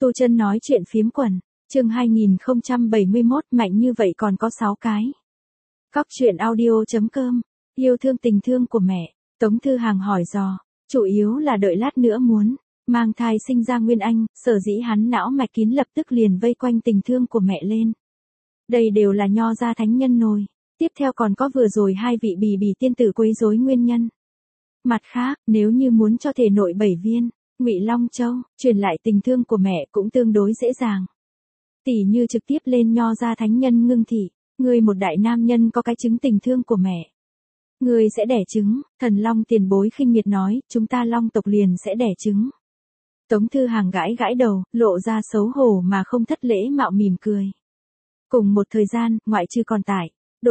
Tu Chân nói chuyện phiếm quần, chương 2071 mạnh như vậy còn có 6 cái. Góc chuyện audio.com, yêu thương tình thương của mẹ, Tống Thư Hàng hỏi dò, chủ yếu là đợi lát nữa muốn mang thai sinh ra Nguyên Anh, sở dĩ hắn não mạch kín lập tức liền vây quanh tình thương của mẹ lên. Đây đều là nho gia thánh nhân nồi, tiếp theo còn có vừa rồi 2 vị bì bì tiên tử quấy rối nguyên nhân. Mặt khác, nếu như muốn cho thể nội 7 viên Ngụy Long Châu truyền lại tình thương của mẹ cũng tương đối dễ dàng. Tỷ như trực tiếp lên nho gia thánh nhân Ngưng Thị, ngươi một đại nam nhân có cái chứng tình thương của mẹ, ngươi sẽ đẻ trứng. Thần Long tiền bối khinh miệt nói, chúng ta Long tộc liền sẽ đẻ trứng. Tống Thư Hàng gãi gãi đầu, lộ ra xấu hổ mà không thất lễ mạo mỉm cười. Cùng một thời gian, ngoại trừ còn tại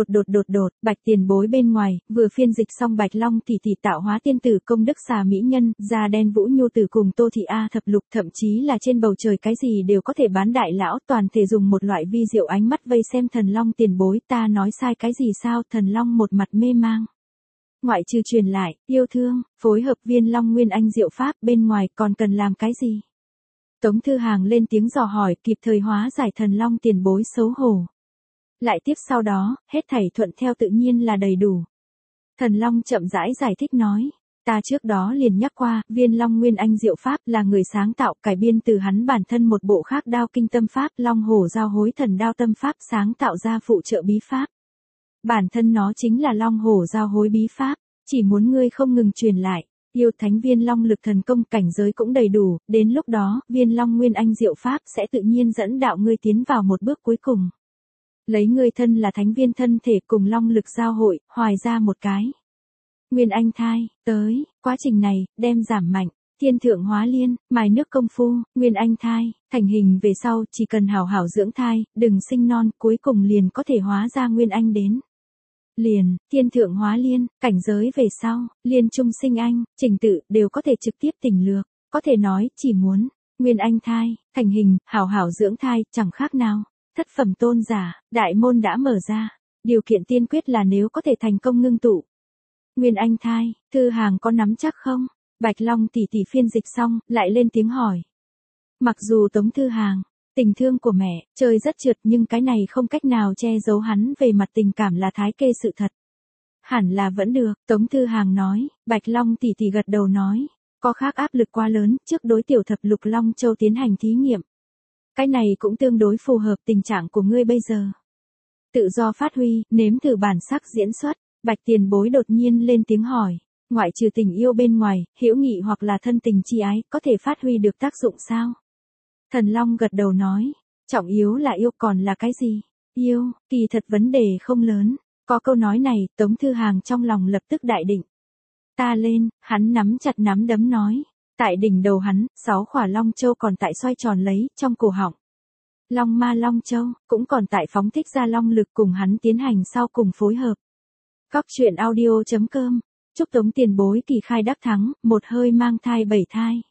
đột, Bạch tiền bối bên ngoài, vừa phiên dịch xong Bạch Long tỷ tỷ tạo hóa tiên tử công đức xà mỹ nhân, da đen Vũ Nhu tử cùng Tô Thị A thập lục, thậm chí là trên bầu trời cái gì đều có thể bán đại lão, toàn thể dùng một loại vi diệu ánh mắt vây xem Thần Long tiền bối. Ta nói sai cái gì sao? Thần Long một mặt mê mang. Ngoại trừ truyền lại, yêu thương, phối hợp viên Long Nguyên Anh diệu pháp bên ngoài còn cần làm cái gì? Tống Thư Hàng lên tiếng dò hỏi, kịp thời hóa giải Thần Long tiền bối xấu hổ. Lại tiếp sau đó, hết thảy thuận theo tự nhiên là đầy đủ. Thần Long chậm rãi giải thích nói, ta trước đó liền nhắc qua, viên Long Nguyên Anh diệu pháp là người sáng tạo, cải biên từ hắn bản thân một bộ khác đao kinh tâm pháp, Long Hổ Giao Hối Thần Đao Tâm Pháp sáng tạo ra phụ trợ bí pháp. Bản thân nó chính là Long Hổ Giao Hối bí pháp, chỉ muốn ngươi không ngừng truyền lại, yêu thánh viên Long lực thần công cảnh giới cũng đầy đủ, đến lúc đó, viên Long Nguyên Anh diệu pháp sẽ tự nhiên dẫn đạo ngươi tiến vào một bước cuối cùng. Lấy ngươi thân là thánh viên thân thể cùng long lực giao hội, hoài ra một cái Nguyên Anh thai, tới, quá trình này, đem giảm mạnh, thiên thượng hóa liên, mài nước công phu, Nguyên Anh thai, thành hình về sau, chỉ cần hảo hảo dưỡng thai, đừng sinh non, cuối cùng liền có thể hóa ra Nguyên Anh đến. Liền, thiên thượng hóa liên, cảnh giới về sau, liên trung sinh anh, trình tự, đều có thể trực tiếp tỉnh lược, có thể nói, chỉ muốn Nguyên Anh thai, thành hình, hảo hảo dưỡng thai, chẳng khác nào thất phẩm tôn giả, đại môn đã mở ra. Điều kiện tiên quyết là nếu có thể thành công ngưng tụ Nguyên Anh thai. Thư Hàng có nắm chắc không? Bạch Long tỷ tỷ phiên dịch xong, lại lên tiếng hỏi. Mặc dù Tống Thư Hàng, tình thương của mẹ, chơi rất trượt, nhưng cái này không cách nào che giấu hắn về mặt tình cảm là thái kê sự thật. Hẳn là vẫn được, Tống Thư Hàng nói. Bạch Long tỷ tỷ gật đầu nói, có khác áp lực quá lớn, trước đối tiểu thập lục Long Châu tiến hành thí nghiệm. Cái này cũng tương đối phù hợp tình trạng của ngươi bây giờ. Tự do phát huy, nếm thử bản sắc diễn xuất. Bạch tiền bối đột nhiên lên tiếng hỏi, ngoại trừ tình yêu bên ngoài, hữu nghị hoặc là thân tình chi ái, có thể phát huy được tác dụng sao? Thần Long gật đầu nói, trọng yếu là yêu, còn là cái gì? Yêu, kỳ thật vấn đề không lớn. Có câu nói này, Tống Thư Hàng trong lòng lập tức đại định. Ta lên, hắn nắm chặt nắm đấm nói. Tại đỉnh đầu hắn, 6 khỏa Long Châu còn tại xoay tròn lấy, trong cổ họng. Long Ma Long Châu, cũng còn tại phóng thích ra long lực cùng hắn tiến hành sau cùng phối hợp. Góc chuyện audio.com, chúc Tống tiền bối kỳ khai đắc thắng, một hơi mang thai 7 thai.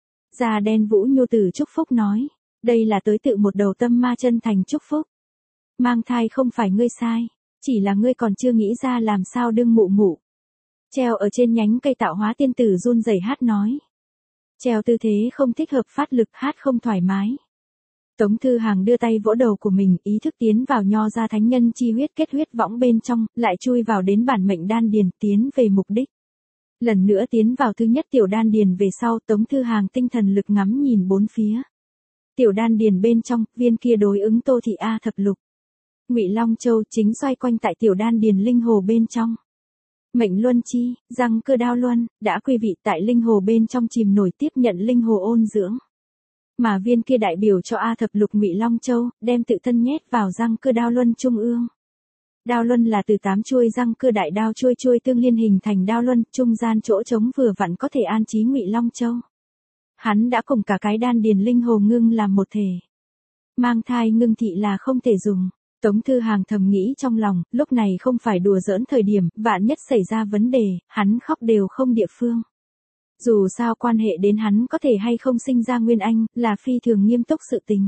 Da đen Vũ Nhu tử chúc phúc nói, đây là tới tự một đầu tâm ma chân thành chúc phúc. Mang thai không phải ngươi sai, chỉ là ngươi còn chưa nghĩ ra làm sao đương mụ mụ. Treo ở trên nhánh cây tạo hóa tiên tử run rẩy hát nói. Treo tư thế không thích hợp, phát lực, hát không thoải mái. Tống Thư Hàng đưa tay vỗ đầu của mình, ý thức tiến vào nho gia thánh nhân chi huyết kết huyết võng bên trong, lại chui vào đến bản mệnh đan điền, tiến về mục đích. Lần nữa tiến vào thứ nhất tiểu đan điền về sau, Tống Thư Hàng tinh thần lực ngắm nhìn bốn phía. Tiểu đan điền bên trong, viên kia đối ứng Tô Thị A thập lục. Ngụy Long Châu chính xoay quanh tại tiểu đan điền linh hồ bên trong. Mệnh luân chi, răng cơ đao luân, đã quy vị tại linh hồ bên trong chìm nổi tiếp nhận linh hồ ôn dưỡng. Mà viên kia đại biểu cho A thập lục Ngụy Long Châu, đem tự thân nhét vào răng cơ đao luân trung ương. Đao luân là từ 8 chuôi răng cơ đại đao chuôi tương liên hình thành đao luân, trung gian chỗ trống vừa vặn có thể an trí Ngụy Long Châu. Hắn đã cùng cả cái đan điền linh hồ ngưng làm một thể. Mang thai Ngưng Thị là không thể dùng. Tống Thư Hàng thầm nghĩ trong lòng, lúc này không phải đùa giỡn thời điểm, vạn nhất xảy ra vấn đề, hắn khóc đều không địa phương. Dù sao quan hệ đến hắn có thể hay không sinh ra Nguyên Anh, là phi thường nghiêm túc sự tình.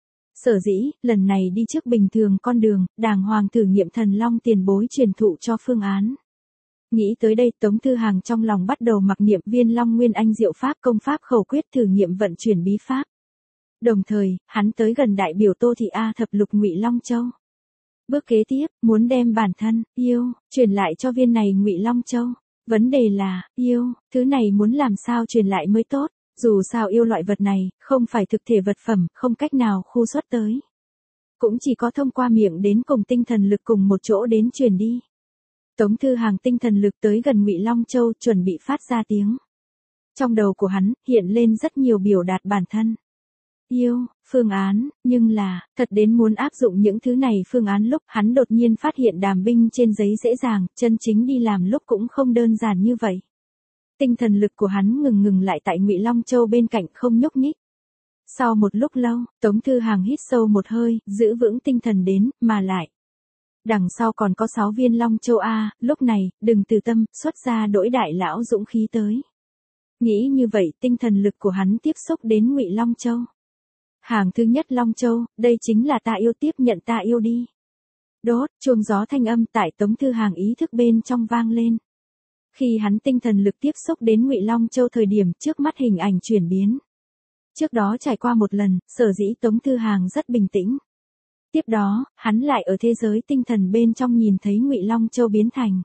Sở dĩ, lần này đi trước bình thường con đường, đàng hoàng thử nghiệm Thần Long tiền bối truyền thụ cho phương án. Nghĩ tới đây, Tống Thư Hàng trong lòng bắt đầu mặc niệm viên Long Nguyên Anh diệu pháp công pháp khẩu quyết thử nghiệm vận chuyển bí pháp. Đồng thời, hắn tới gần đại biểu Tô Thị A Thập Lục Ngụy Long Châu. Bước kế tiếp, muốn đem bản thân, yêu, truyền lại cho viên này Ngụy Long Châu. Vấn đề là, yêu, thứ này muốn làm sao truyền lại mới tốt, dù sao yêu loại vật này, không phải thực thể vật phẩm, không cách nào khu xuất tới. Cũng chỉ có thông qua miệng đến cùng tinh thần lực cùng một chỗ đến truyền đi. Tống Thư Hàng tinh thần lực tới gần Ngụy Long Châu chuẩn bị phát ra tiếng. Trong đầu của hắn, hiện lên rất nhiều biểu đạt bản thân. Yêu, phương án, nhưng là, thật đến muốn áp dụng những thứ này phương án lúc hắn đột nhiên phát hiện đàm binh trên giấy dễ dàng, chân chính đi làm lúc cũng không đơn giản như vậy. Tinh thần lực của hắn ngừng lại tại Ngụy Long Châu bên cạnh không nhúc nhích. Sau một lúc lâu, Tống Thư Hàng hít sâu một hơi, giữ vững tinh thần đến, mà lại. Đằng sau còn có 6 viên Long Châu A, lúc này, đừng từ tâm, xuất ra đỗi đại lão dũng khí tới. Nghĩ như vậy tinh thần lực của hắn tiếp xúc đến Ngụy Long Châu. Hàng thứ nhất Long Châu, đây chính là ta yêu tiếp nhận ta yêu đi. Đốt, chuông gió thanh âm tại Tống Thư Hàng ý thức bên trong vang lên. Khi hắn tinh thần lực tiếp xúc đến Ngụy Long Châu thời điểm trước mắt hình ảnh chuyển biến. Trước đó trải qua một lần, sở dĩ Tống Thư Hàng rất bình tĩnh. Tiếp đó, hắn lại ở thế giới tinh thần bên trong nhìn thấy Ngụy Long Châu biến thành.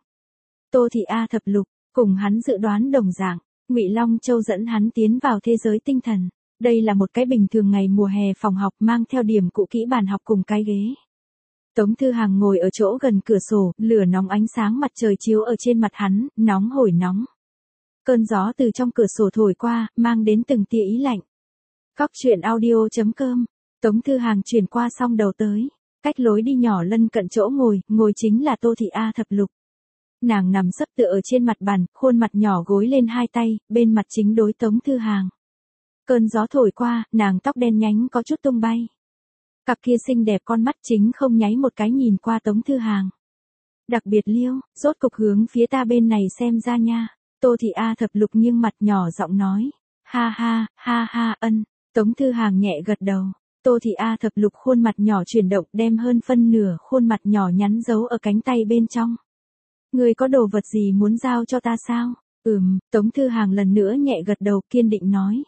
Tô Thị A Thập Lục, cùng hắn dự đoán đồng dạng, Ngụy Long Châu dẫn hắn tiến vào thế giới tinh thần. Đây là một cái bình thường ngày mùa hè phòng học mang theo điểm cũ kỹ bàn học cùng cái ghế. Tống Thư Hàng ngồi ở chỗ gần cửa sổ, lửa nóng ánh sáng mặt trời chiếu ở trên mặt hắn, nóng hổi nóng. Cơn gió từ trong cửa sổ thổi qua, mang đến từng tia ý lạnh. Góc truyện audio.com, Tống Thư Hàng chuyển qua xong đầu tới. Cách lối đi nhỏ lân cận chỗ ngồi chính là Tô Thị A Thập Lục. Nàng nằm sấp tựa ở trên mặt bàn, khuôn mặt nhỏ gối lên hai tay, bên mặt chính đối Tống Thư Hàng. Cơn gió thổi qua, nàng tóc đen nhánh có chút tung bay. Cặp kia xinh đẹp con mắt chính không nháy một cái nhìn qua Tống Thư Hàng. Đặc biệt liêu, rốt cục hướng phía ta bên này xem ra nha. Tô Thị A Thập Lục nghiêng mặt nhỏ giọng nói. Ha ha, ân. Tống Thư Hàng nhẹ gật đầu. Tô Thị A Thập Lục khuôn mặt nhỏ chuyển động đem hơn phân nửa khuôn mặt nhỏ nhắn giấu ở cánh tay bên trong. Người có đồ vật gì muốn giao cho ta sao? Tống Thư Hàng lần nữa nhẹ gật đầu kiên định nói.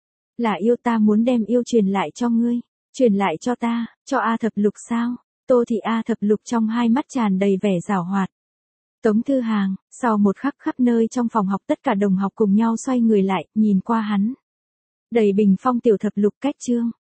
Là yêu ta muốn đem yêu truyền lại cho ngươi. Truyền lại cho ta, cho A Thập Lục sao? Tô Thị A Thập Lục trong hai mắt tràn đầy vẻ giảo hoạt. Tống Thư Hàng, sau một khắc khắp nơi trong phòng học tất cả đồng học cùng nhau xoay người lại, nhìn qua hắn. Đầy bình phong tiểu thập lục cách chương.